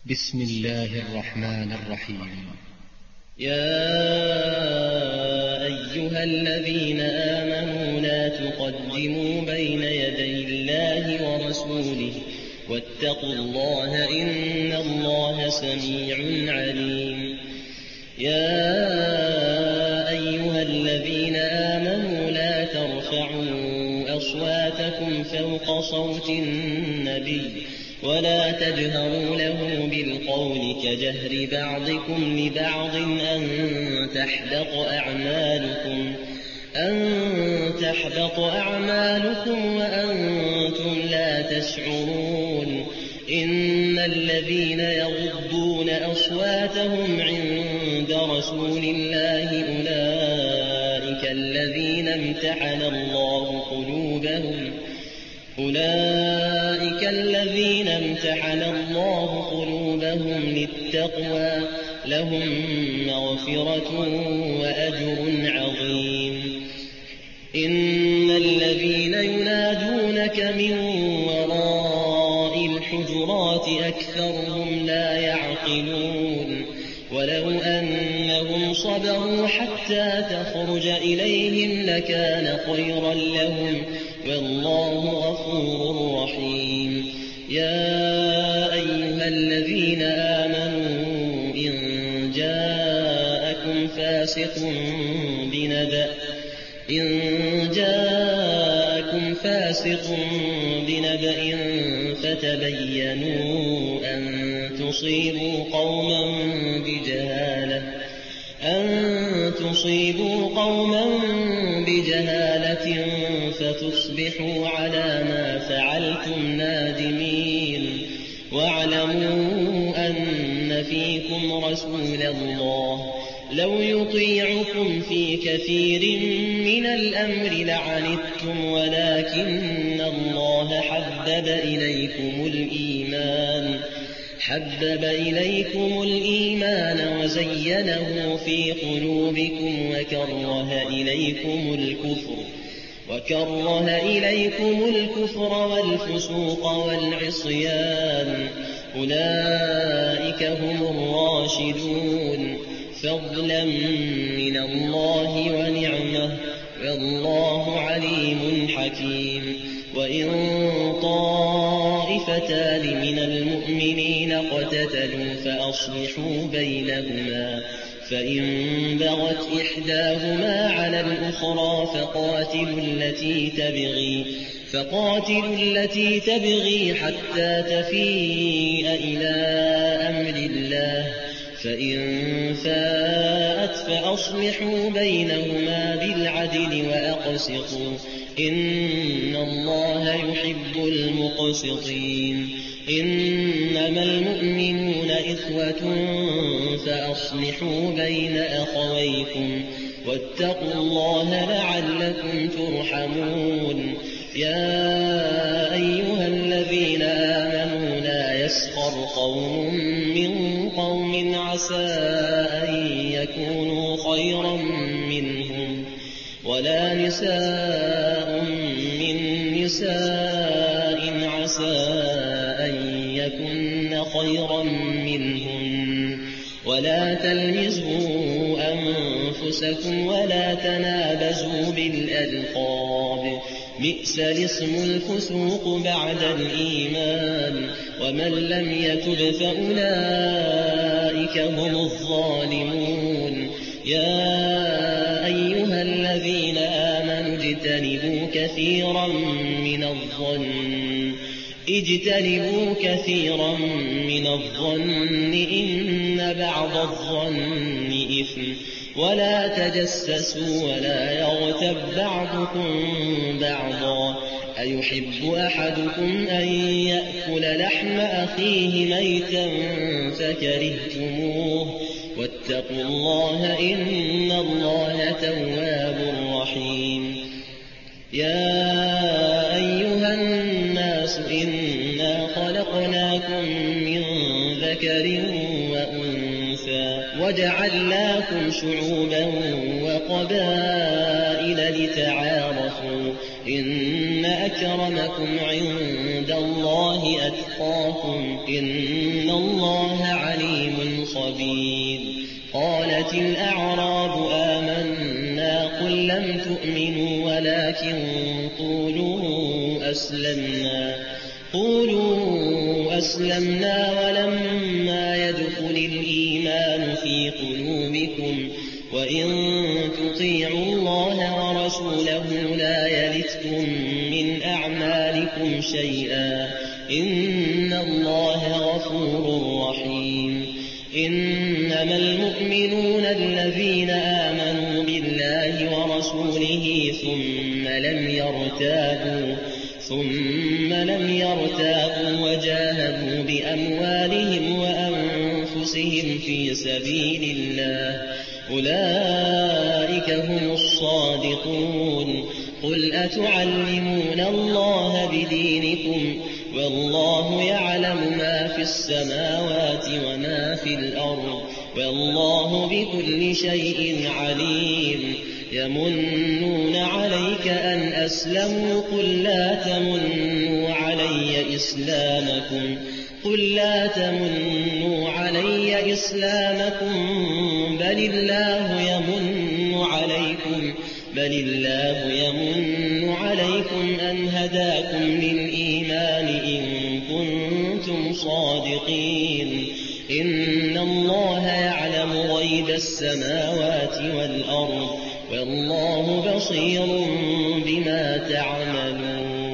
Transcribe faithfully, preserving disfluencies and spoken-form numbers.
بسم الله الرحمن الرحيم. يا أيها الذين آمنوا لا تقدموا بين يدي الله ورسوله واتقوا الله إن الله سميع عليم. يا أيها الذين آمنوا لا ترفعوا أصواتكم فوق صوت النبي ولا تجهروا له بالقول كجهر بعضكم لبعض أن تحبط أعمالكم أن تحبط أعمالكم وأنتم لا تشعرون. إن الذين يغضون أصواتهم عند رسول الله أولئك الذين امتحن الله قلوبهم أولئك الذين امتحن الله قلوبهم للتقوى لهم مغفرة وأجر عظيم. إن الذين ينادونك من وراء الحجرات أكثرهم لا يعقلون. ولو أنهم صبروا حتى تخرج إليهم لكان خيرا لهم والله غفور رحيم. يا أيها الذين آمنوا إن جاءكم فاسق بنبأ إن جاءكم فاسق بنبأ فتبينوا أن تصيبوا قوما بجهالة أن تصيبوا قوما بجهالة فتصبحوا على ما فعلتم نادمين. واعلموا أن فيكم رسول الله لو يطيعكم في كثير من الأمر لعنتم ولكن الله حبب إليكم الإيمان حبب إليكم الإيمان وزينه في قلوبكم وكره إليكم الكفر وكره إليكم الكفر والفسوق والعصيان أولئك هم الراشدون فضلا من الله ونعمة والله عليم حكيم. وإن طائفتان من المؤمنين اقتتلوا فأصلحوا بينهما فإن بغت إحداهما على الأخرى فقاتلوا التي تبغي فقاتلوا التي تبغي حتى تفيء إلى أمر الله فإن فاءت فأصلحوا بينهما بالعدل وأقسطوا إن الله يحب المقسطين. إنما المؤمنون إخوة فأصلحوا بين أخويكم واتقوا الله لعلكم ترحمون. يا أيها الذين آمنوا لا يسخر قوم من قوم عسى أن يكونوا خيرا منهم ولا نساء من نساء عسى أن يكن خيرا منهن ولا تلمزوا أنفسكم ولا تنابزوا بالألقاب بئس الاسم الفسوق بعد الإيمان ومن لم يتب فأولئك هم الظالمون. يا أيها الذين آمنوا اجتنبوا كثيرا من الظن اجتنبوا كثيرا من الظن إن بعض الظن إثم ولا تجسسوا ولا يغتب بعضكم بعضا أيحب أحدكم أن يأكل لحم أخيه ميتا فكرهتموه واتقوا الله إن الله تواب رحيم. يا أيها الناس إنا خلقناكم من ذكر وأنثى وجعلناكم شعوبا وقبائل لتعارفوا إن أكرمكم عند الله أتقاكم إن الله عليم خبير قالت الأعراب آمنا قل لم تؤمنوا ولكن قولوا أسلمنا قولوا أسلمنا ولما يدخل الإيمان في قلوبكم وإن تطيعوا الله ورسوله لا يلتكم من أعمالكم شيئا إن الله غفور رحيم إنما المؤمنون الذين آمنوا بالله ورسوله ثم لم يرتابوا ثم لم يرتابوا وجاهدوا بأموالهم وأنفسهم في سبيل الله أولئك هم الصادقون قل أتعلمون الله بدينكم والله يعلم ما في السماوات وما في الأرض والله بكل شيء عليم يمنون عليك أن أسلموا قل لا تمنوا علي إسلامكم قل لا تمنوا علي إسلامكم بل الله يمن عليكم بل الله يمن عليكم أن هداكم للإيمان إن كنتم صادقين إن الله يعلم غيب السماوات والأرض والله بصير بما تعملون